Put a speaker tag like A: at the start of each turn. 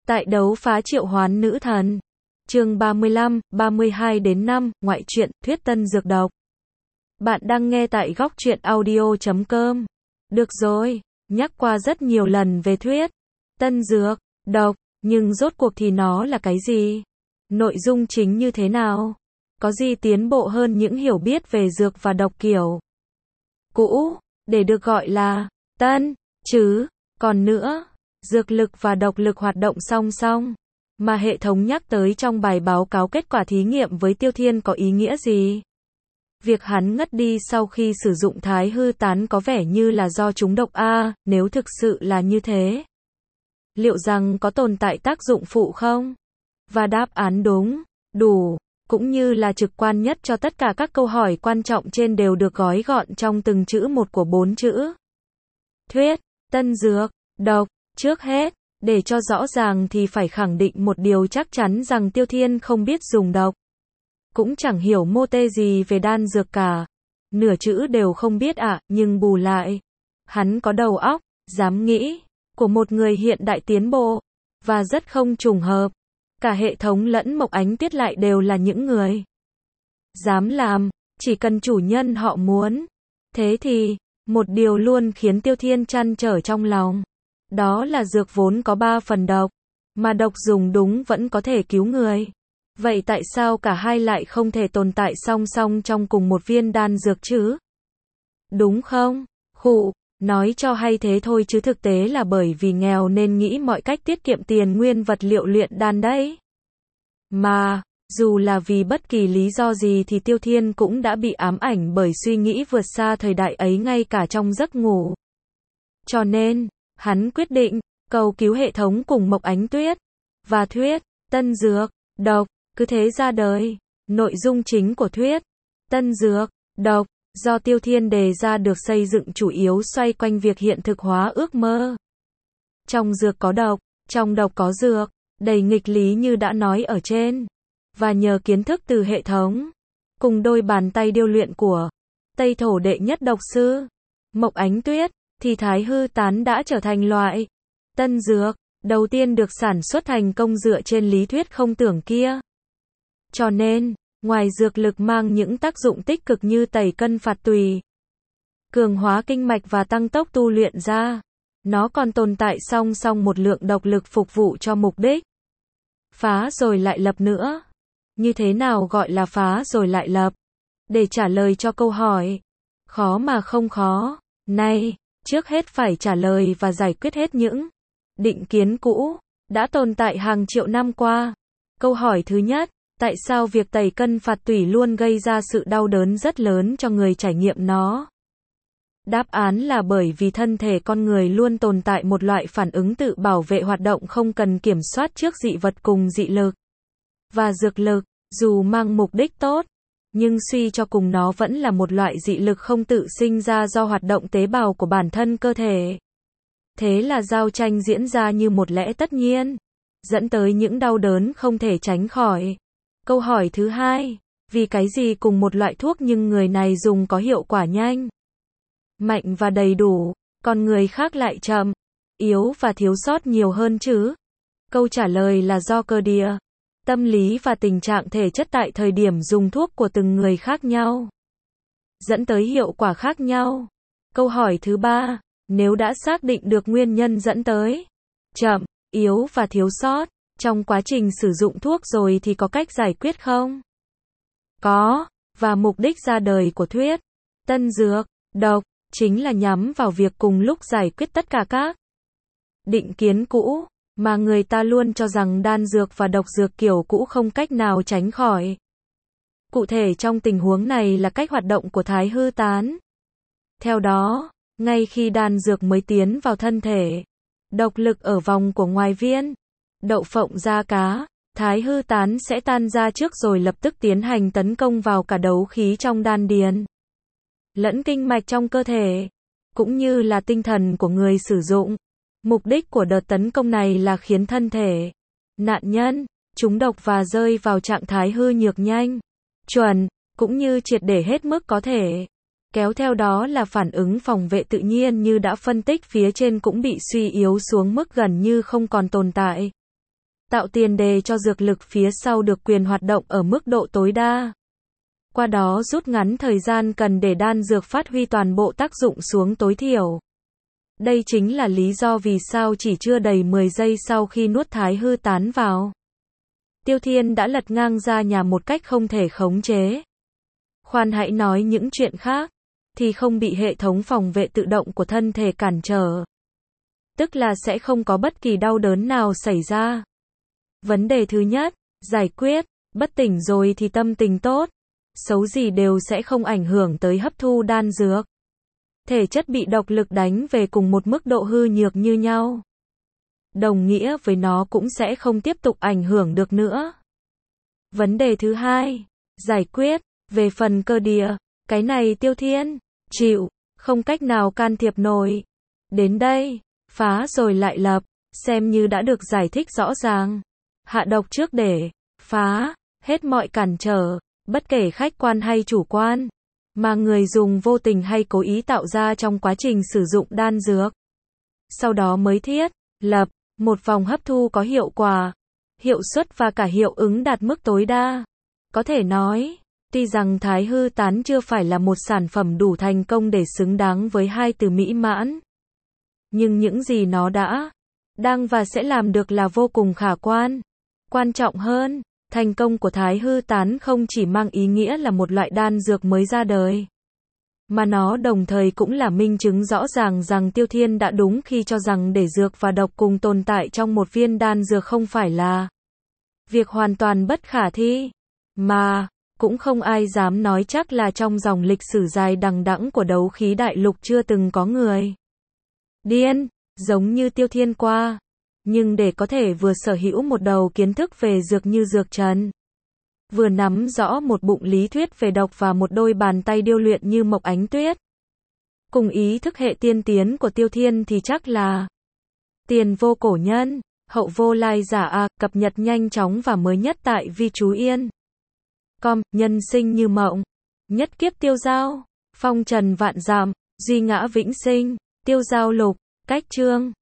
A: Tại đấu phá triệu hoán nữ thần. Chương 35, 32 đến 5, ngoại truyện, thuyết tân dược độc. Bạn đang nghe tại góc truyện audio.com. Được rồi, nhắc qua rất nhiều lần về thuyết tân dược độc, nhưng rốt cuộc thì nó là cái gì? Nội dung chính như thế nào? Có gì tiến bộ hơn những hiểu biết về dược và độc kiểu cũ, để được gọi là tân, chứ? Còn nữa, dược lực và độc lực hoạt động song song, mà hệ thống nhắc tới trong bài báo cáo kết quả thí nghiệm với Tiêu Thiên có ý nghĩa gì? Việc hắn ngất đi sau khi sử dụng thái hư tán có vẻ như là do trúng độc a, nếu thực sự là như thế, liệu rằng có tồn tại tác dụng phụ không? Và đáp án đúng, đủ, cũng như là trực quan nhất cho tất cả các câu hỏi quan trọng trên đều được gói gọn trong từng chữ một của 4 chữ. Thuyết tân dược độc. Trước hết, để cho rõ ràng thì phải khẳng định một điều chắc chắn rằng Tiêu Thiên không biết dùng độc, cũng chẳng hiểu mô tê gì về đan dược cả. Nửa chữ đều không biết ạ, nhưng bù lại, hắn có đầu óc, dám nghĩ, của một người hiện đại tiến bộ, và rất không trùng hợp. Cả hệ thống lẫn Mộc Ánh Tuyết lại đều là những người dám làm, chỉ cần chủ nhân họ muốn. Thế thì, một điều luôn khiến Tiêu Thiên trăn trở trong lòng, đó là dược vốn có 3 phần độc, mà độc dùng đúng vẫn có thể cứu người. Vậy tại sao cả hai lại không thể tồn tại song song trong cùng một viên đan dược chứ? Đúng không? Khụ, nói cho hay thế thôi chứ thực tế là bởi vì nghèo nên nghĩ mọi cách tiết kiệm tiền nguyên vật liệu luyện đan đấy. Mà, dù là vì bất kỳ lý do gì thì Tiêu Thiên cũng đã bị ám ảnh bởi suy nghĩ vượt xa thời đại ấy ngay cả trong giấc ngủ. Cho nên, hắn quyết định cầu cứu hệ thống cùng Mộc Ánh Tuyết, và thuyết tân dược độc cứ thế ra đời. Nội dung chính của thuyết tân dược độc do Tiêu Thiên đề ra được xây dựng chủ yếu xoay quanh việc hiện thực hóa ước mơ. Trong dược có độc, trong độc có dược, đầy nghịch lý như đã nói ở trên. Và nhờ kiến thức từ hệ thống, cùng đôi bàn tay điêu luyện của Tây Thổ đệ nhất độc sư Mộc Ánh Tuyết, thì thái hư tán đã trở thành loại tân dược đầu tiên được sản xuất thành công dựa trên lý thuyết không tưởng kia. Cho nên, ngoài dược lực mang những tác dụng tích cực như tẩy cân phạt tùy, cường hóa kinh mạch và tăng tốc tu luyện ra, nó còn tồn tại song song một lượng độc lực phục vụ cho mục đích phá rồi lại lập nữa. Như thế nào gọi là phá rồi lại lập? Để trả lời cho câu hỏi khó mà không khó này, trước hết phải trả lời và giải quyết hết những định kiến cũ đã tồn tại hàng triệu năm qua. Câu hỏi thứ nhất, tại sao việc tẩy cân phạt tủy luôn gây ra sự đau đớn rất lớn cho người trải nghiệm nó? Đáp án là bởi vì thân thể con người luôn tồn tại một loại phản ứng tự bảo vệ hoạt động không cần kiểm soát trước dị vật cùng dị lực. Và dược lực, dù mang mục đích tốt, nhưng suy cho cùng nó vẫn là một loại dị lực không tự sinh ra do hoạt động tế bào của bản thân cơ thể. Thế là giao tranh diễn ra như một lẽ tất nhiên, dẫn tới những đau đớn không thể tránh khỏi. Câu hỏi thứ hai, vì cái gì cùng một loại thuốc nhưng người này dùng có hiệu quả nhanh, mạnh và đầy đủ, còn người khác lại chậm, yếu và thiếu sót nhiều hơn chứ? Câu trả lời là do cơ địa, tâm lý và tình trạng thể chất tại thời điểm dùng thuốc của từng người khác nhau, dẫn tới hiệu quả khác nhau. Câu hỏi thứ ba, nếu đã xác định được nguyên nhân dẫn tới chậm, yếu và thiếu sót trong quá trình sử dụng thuốc rồi thì có cách giải quyết không? Có, và mục đích ra đời của thuyết tân dược độc chính là nhắm vào việc cùng lúc giải quyết tất cả các định kiến cũ mà người ta luôn cho rằng đan dược và độc dược kiểu cũ không cách nào tránh khỏi. Cụ thể trong tình huống này là cách hoạt động của thái hư tán. Theo đó, ngay khi đan dược mới tiến vào thân thể, độc lực ở vòng của ngoài viên đậu phộng da cá, thái hư tán sẽ tan ra trước rồi lập tức tiến hành tấn công vào cả đấu khí trong đan điền, lẫn kinh mạch trong cơ thể, cũng như là tinh thần của người sử dụng. Mục đích của đợt tấn công này là khiến thân thể nạn nhân trúng độc và rơi vào trạng thái hư nhược nhanh, chuẩn, cũng như triệt để hết mức có thể. Kéo theo đó là phản ứng phòng vệ tự nhiên như đã phân tích phía trên cũng bị suy yếu xuống mức gần như không còn tồn tại. tạo tiền đề cho dược lực phía sau được quyền hoạt động ở mức độ tối đa. Qua đó rút ngắn thời gian cần để đan dược phát huy toàn bộ tác dụng xuống tối thiểu. Đây chính là lý do vì sao chỉ chưa đầy 10 giây sau khi nuốt thái hư tán vào, Tiêu Thiên đã lật ngang ra nhà một cách không thể khống chế. Khoan hãy nói những chuyện khác, thì không bị hệ thống phòng vệ tự động của thân thể cản trở. Tức là sẽ không có bất kỳ đau đớn nào xảy ra. Vấn đề thứ nhất, giải quyết, bất tỉnh rồi thì tâm tình tốt, xấu gì đều sẽ không ảnh hưởng tới hấp thu đan dược. Thể chất bị độc lực đánh về cùng một mức độ hư nhược như nhau. Đồng nghĩa với nó cũng sẽ không tiếp tục ảnh hưởng được nữa. Vấn đề thứ hai, giải quyết, về phần cơ địa, cái này Tiêu Thiên chịu, không cách nào can thiệp nổi. Đến đây, phá rồi lại lập, xem như đã được giải thích rõ ràng. Hạ độc trước để phá hết mọi cản trở, bất kể khách quan hay chủ quan, mà người dùng vô tình hay cố ý tạo ra trong quá trình sử dụng đan dược. Sau đó mới thiết lập một vòng hấp thu có hiệu quả, hiệu suất và cả hiệu ứng đạt mức tối đa. Có thể nói, tuy rằng thái hư tán chưa phải là một sản phẩm đủ thành công để xứng đáng với hai từ mỹ mãn, nhưng những gì nó đã, đang và sẽ làm được là vô cùng khả quan. Quan trọng hơn, thành công của thái hư tán không chỉ mang ý nghĩa là một loại đan dược mới ra đời, mà nó đồng thời cũng là minh chứng rõ ràng rằng Tiêu Thiên đã đúng khi cho rằng để dược và độc cùng tồn tại trong một viên đan dược không phải là việc hoàn toàn bất khả thi, mà cũng không ai dám nói chắc là trong dòng lịch sử dài đằng đẵng của đấu khí đại lục chưa từng có người điên giống như Tiêu Thiên qua. Nhưng để có thể vừa sở hữu một đầu kiến thức về dược như dược trần, vừa nắm rõ một bụng lý thuyết về độc và một đôi bàn tay điêu luyện như Mộc Ánh Tuyết, cùng ý thức hệ tiên tiến của Tiêu Thiên thì chắc là tiền vô cổ nhân, hậu vô lai giả a. Cập nhật nhanh chóng và mới nhất tại Vi Chú Yên com. Nhân sinh như mộng, nhất kiếp tiêu dao, phong trần vạn dặm, duy ngã vĩnh sinh, tiêu dao lục. Cách chương